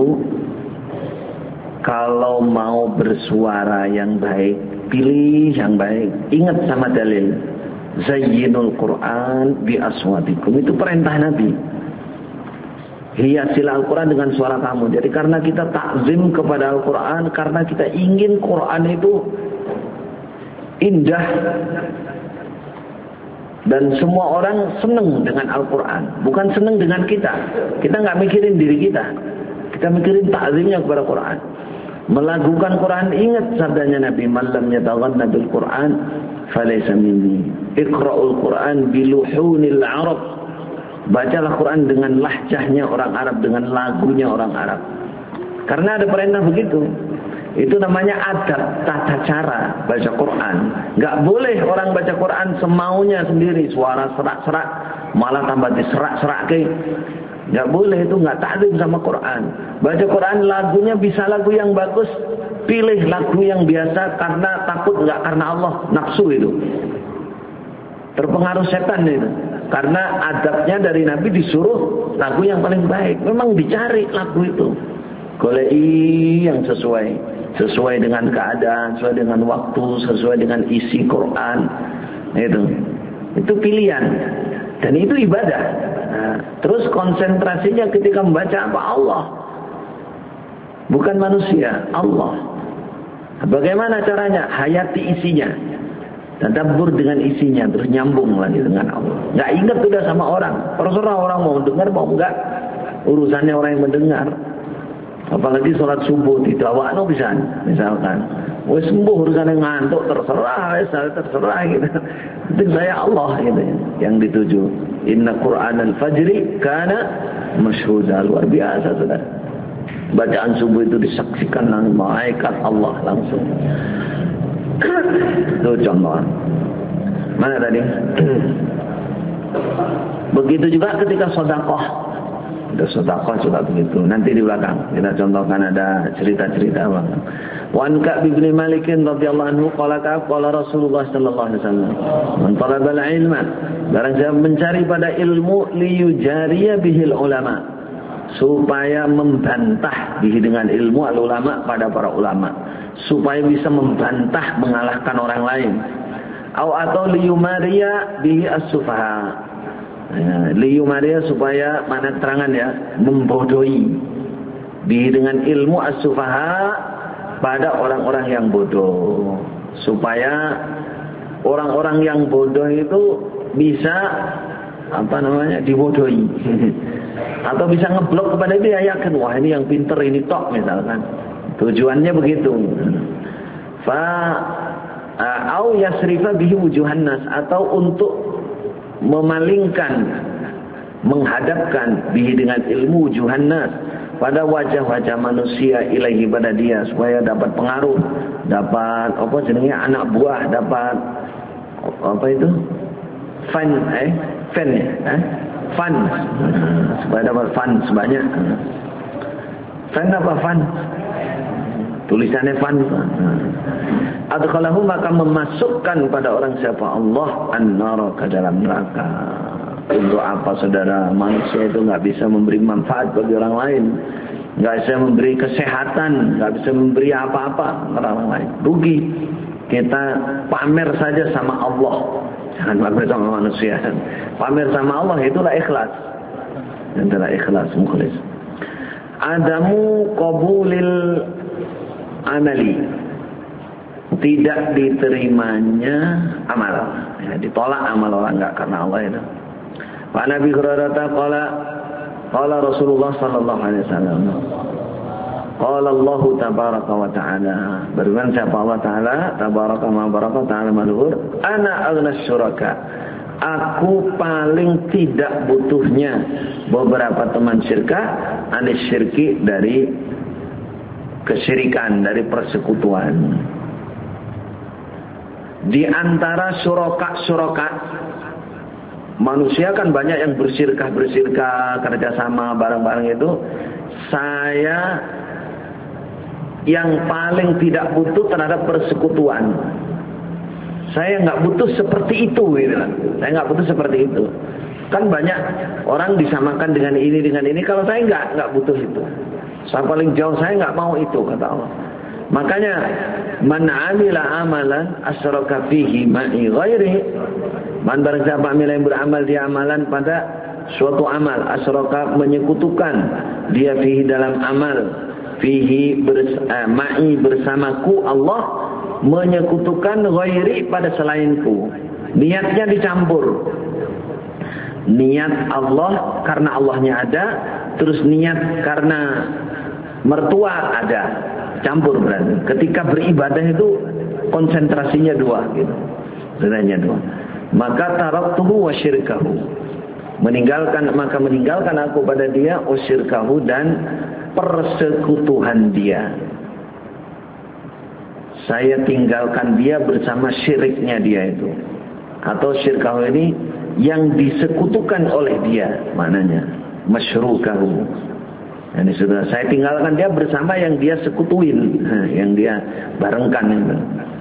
kalau mau bersuara yang baik, pilih yang baik. Ingat sama dalil. Zayyinul Quran bi aswatikum. Itu perintah Nabi. Hiasilah Al-Quran dengan suara kamu. Jadi karena kita takzim kepada Al-Quran, karena kita ingin Quran itu indah, dan semua orang senang dengan Al-Quran, bukan senang dengan kita. Kita nggak mikirin diri kita, kita mikirin takzimnya kepada Quran. Melakukan Quran, ingat sabdanya Nabi, man lam yataghanna bil Quran falaysa minni. Iqra'ul Quran biluhunil Arab. Bacalah Quran dengan lahjahnya orang Arab, dengan lagunya orang Arab. Karena ada perintah begitu. Itu namanya adab, tata cara baca Quran. Gak boleh orang baca Quran semaunya sendiri, suara serak-serak, malah tambah diserak-serak ke. Gak boleh, itu gak ta'zim sama Quran. Baca Quran lagunya bisa lagu yang bagus, pilih lagu yang biasa, karena takut gak karena Allah, nafsu itu. Terpengaruh setan itu. Karena adabnya dari Nabi disuruh lagu yang paling baik. Memang dicari lagu itu. Golei yang sesuai dengan keadaan, sesuai dengan waktu, sesuai dengan isi Quran. Itu pilihan. Dan itu ibadah. Nah, terus konsentrasinya ketika membaca apa? Allah. Bukan manusia, Allah. Bagaimana caranya? Hayati isinya. Tadabbur dengan isinya, terus nyambung lagi dengan Allah. Nggak ingat udah sama orang. Terserah orang mau dengar mau enggak. Urusannya orang yang mendengar. Apalagi sholat subuh didawakno bisa, misalkan. Wes sembuh urusannya ngantuk, terserah gitu. Itu saya Allah gitu yang dituju. Inna Qur'anal fajri kana masyhuda, luar biasa saudara. Bacaan subuh itu disaksikan oleh malaikat Allah langsung. Itu contoh. Mana tadi? Begitu juga ketika sedekah. Ada sedekah juga begitu. Nanti di belakang kita contohkan, ada cerita-cerita bang. Wan Ka'b bin Malik radhiyallahu anhu qala Rasulullah sallallahu alaihi wasallam, man talaba al-ilma, barang siapa mencari pada ilmu, liyujariya bihil ulama, supaya membantah bihi dengan ilmu al-ulama pada para ulama, supaya bisa membantah, mengalahkan orang lain. Atau liyumariya bihi as-sufaha. Liyumariya supaya mana keterangan ya, membodohi. Bihi dengan ilmu as-sufaha, pada orang-orang yang bodoh, supaya orang-orang yang bodoh itu bisa dibodohi atau bisa ngeblok kepada dia, yakin wah ini yang pinter ini tok misalkan. Tujuannya begitu. Au yasrifa bihi wujuhan nas, atau untuk memalingkan, menghadapkan bihi dengan ilmu wujuhan nas, pada wajah-wajah manusia ilaihi pada dia, supaya dapat pengaruh, dapat anak buah, dapat fun, supaya dapat fun sebanyak. Fun tulisannya fun. Adkhalahu, maka memasukkan pada orang siapa Allah an-nar, ke dalam neraka. Untuk apa saudara? Manusia itu nggak bisa memberi manfaat bagi orang lain, nggak bisa memberi kesehatan, nggak bisa memberi apa-apa kepada orang lain. Rugi. Kita pamer saja sama Allah, jangan pamer sama manusia. Pamer sama Allah itulah ikhlas. Itulah ikhlas, mukhlis. Adamu qabulil amali, tidak diterimanya amal, ya, ditolak amal orang enggak karena Allah itu. Pak Nabi Hurairah qala Rasulullah sallallahu alaihi wasallam, qala Allah tabaraka wa taala, berfirman siapa Allah taala, tabaraka wa baraka taala maluhur, ana aghnas syuraka, aku paling tidak butuhnya beberapa teman syirka, anis syirki, dari kesyirikan, dari persekutuan. Di antara syuraka manusia kan banyak yang bersirkah kerjasama bareng-bareng itu. Saya yang paling tidak butuh terhadap persekutuan. Saya nggak butuh seperti itu, gitu. Saya nggak butuh seperti itu. Kan banyak orang disamakan dengan ini. Kalau saya nggak butuh itu. Saya paling jauh, saya nggak mau itu, kata Allah. Makanya man amila amalan asyraka fihi ma'i ghairi, man barang siapa yang beramal dia amalan pada suatu amal, asyraka menyekutukan dia fihi dalam amal, fihi ma'i bersamaku Allah, menyekutukan ghairi pada selainku, niatnya dicampur. Niat Allah karena Allahnya ada, terus niat karena mertua ada, campur berarti. Ketika beribadah itu konsentrasinya dua, gitu. Sebenarnya dua. Maka taraktuhu wa syirkahu, meninggalkan aku pada dia, wa syirkahu, dan persekutuhan dia. Saya tinggalkan dia bersama syiriknya dia itu. Atau syirkahu ini yang disekutukan oleh dia, maknanya masyrukahu. Ini sudah saya tinggalkan dia bersama yang dia sekutuin, yang dia barengkan itu.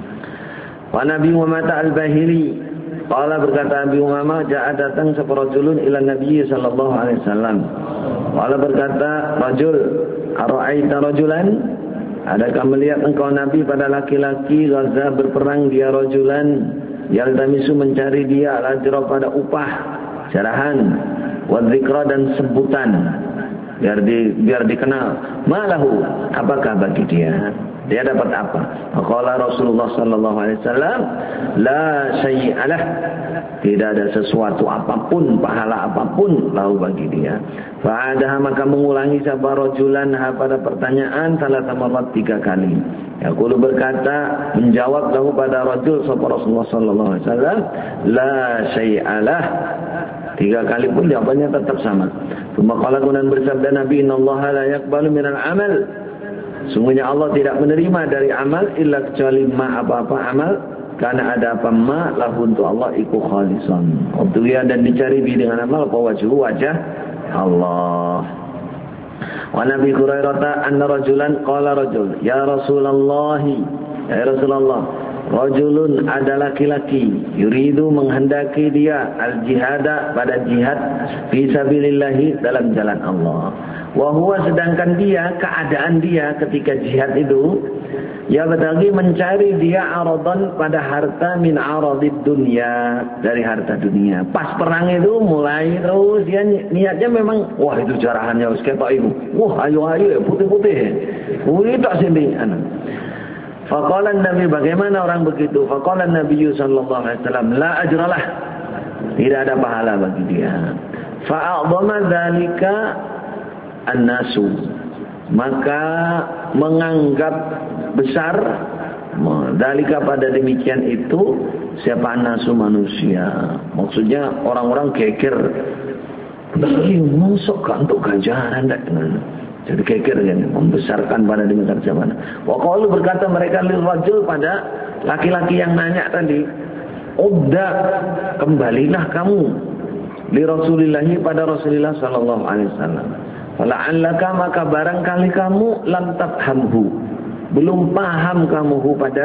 Wa Nabi Muhammad al-Bahili, qala, berkata Nabi Muhammad, ja'a datang separajulun ila Nabi sallallahu alaihi wasallam. Qala, berkata rajul, ara'aita rajulan, adakah melihat engkau Nabi pada laki-laki ghaza berperang dia rajulan, yaltamisu mencari dia al-ajra pada upah, jarahan, wa dzikra dan sebutan, biar dikenal. Malahu, apakah bagi dia dapat apa? Qala Rasulullah sallallahu alaihi wasallam, la syai'alah, tidak ada sesuatu apapun, pahala apapun lahu bagi dia. Fa'adaha, maka mengulangi sabar rajulan pada pertanyaan salah samarat 3 kali. Yaqulu, berkata menjawab lahu pada rajul sapa Rasulullah sallallahu alaihi wasallam, la syai'alah, 3 kali pun jawabannya tetap sama. Tsumma qala, kemudian bersabda Nabi, innallaha la yaqbalu minal amal, sungguhnya Allah tidak menerima dari amal illa kecuali ma, apa-apa amal, karena ada apa ma lahu untuk Allah iku khalisan, untuk dia dan dicari bi dengan amal apa wajah Allah. Wa Nabi Hurairah anna rajulan qala rajul, ya Rasulullah, ya Rasulullah, rajulun, ada laki-laki, yuridu menghendaki dia al-jihada, pada jihad, fi sabilillahi, dalam jalan Allah. Wa huwa, sedangkan dia, keadaan dia ketika jihad itu, ya berarti mencari dia aradan, pada harta, min aradid dunya, dari harta dunia. Pas perang itu mulai terus dia niatnya memang, wah itu jarahannya harus ketok ibu, wah ayo ya putih-putih, tak sini anak. Faqala Nabi, bagaimana orang begitu? Faqala Nabi sallallahu alaihi wasallam, la ajralah. Tidak ada pahala bagi dia. Fa'adhama dzalika an-nasu. Maka menganggap besar dzalika pada demikian itu siapa nasu manusia. Maksudnya orang-orang geger. Masuk untuk ganjaran dengan jadi geger kan, membesarkan pada demikian zaman. Wa qalu berkata mereka lil rajul pada laki-laki yang nanya tadi, "Udda, kembalilah kamu li Rasulillahi pada Rasulullah sallallahu alaihi wasallam. Fala'allaka maka barangkali kamu lam tafhamhu. Belum paham kamu pada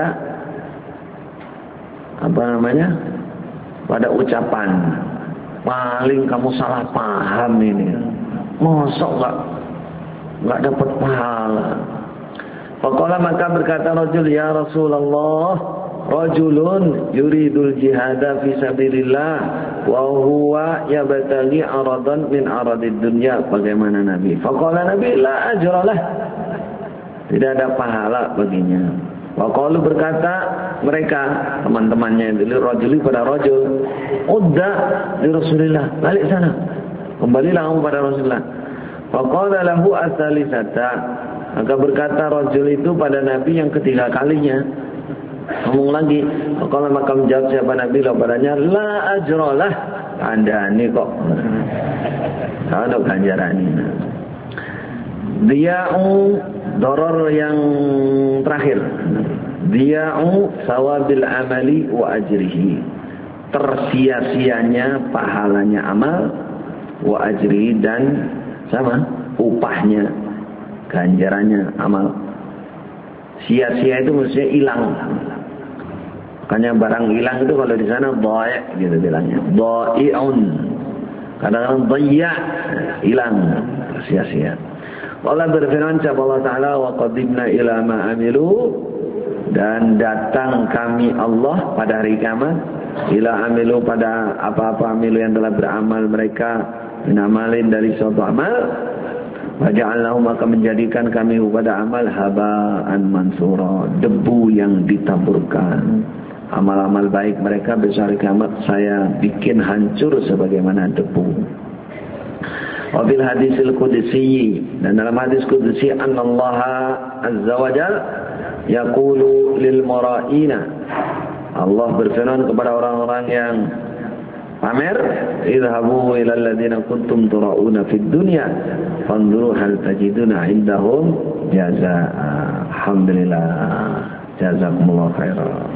apa namanya? Pada ucapan. Paling kamu salah paham ini. Mosok enggak dapat pahala." Faqala maka berkata rajul, "Ya Rasulullah, rajulun yuridul jihada fi sabilillah wa huwa yabtaghi aradan min aradid dunya." Bagaimana Nabi? Faqala Nabi, "La ajralah." Tidak ada pahala baginya. Waqalu berkata mereka teman-temannya itu rajuli pada rajul, "Udda li Rasulillah." Balik sana. Kembalilah kamu pada Rasulullah. Faqala lahu as-salisata. Maka berkata rajul itu pada Nabi yang ketiga kalinya. Ngomong lagi. Faqala maka menjawab siapa Nabi padanya, "La ajralah." Anda ini kok ada ganjaran ini. Diya'u doror yang terakhir. Diya'u sawabil amali wa ajrihi. Tersia-sianya pahalanya amal, wa ajrihi dan sama upahnya, ganjarannya amal. Sia-sia itu maksudnya hilang. Makanya barang hilang itu kalau di sana dha'i' gitu bilangnya. Dha'i'un. Kadang-kadang dhayya' hilang, sia-sia. Allah berfirman Allah Ta'ala, wa qadimna ila ma amilu, dan datang kami Allah pada hari kiamat ila amilu pada apa-apa amilu yang telah beramal mereka minamalin dari suatu amal, wa ja'alnahu maka menjadikan kami pada amal haba'an mansura, debu yang ditaburkan. Amal-amal baik mereka besar kiamat saya bikin hancur sebagaimana debu. Wabil hadisil qudsi, dan dalam hadis qudsi annallaha azza wa jalla yaqulu lil mara'ina, Allah berfirman kepada orang-orang yang pamer, idhabu ilal ladzina kuntum tura'una fid dunya fanzuru hal tajiduna indahum jazaa. Alhamdulillah, jazakumullah khairan.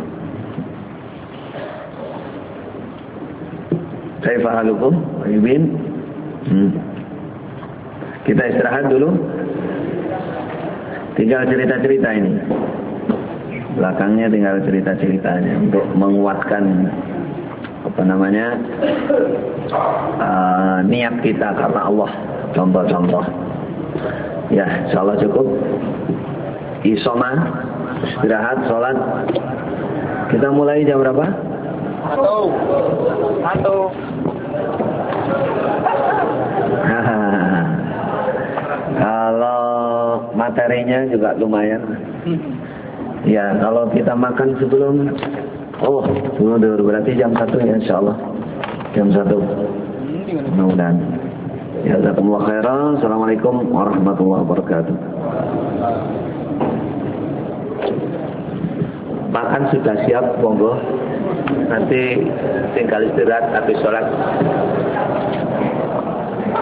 Kaifa halukum ibin? Kita istirahat dulu. Tinggal cerita-cerita ini. Belakangnya tinggal cerita-ceritanya untuk menguatkan apa namanya niat kita karena Allah. Contoh-contoh. Ya, insyaallah cukup. Isoma, istirahat, sholat. Kita mulai jam berapa? Satu. Kalau materinya juga lumayan. Ya, kalau kita makan sebelum berarti jam 1 ya insyaallah. Jam 1. Mudah-mudahan. Jazakumullah khairan. Assalamualaikum warahmatullahi wabarakatuh. Makan sudah siap, monggo. Nanti tinggal istirahat habis sholat.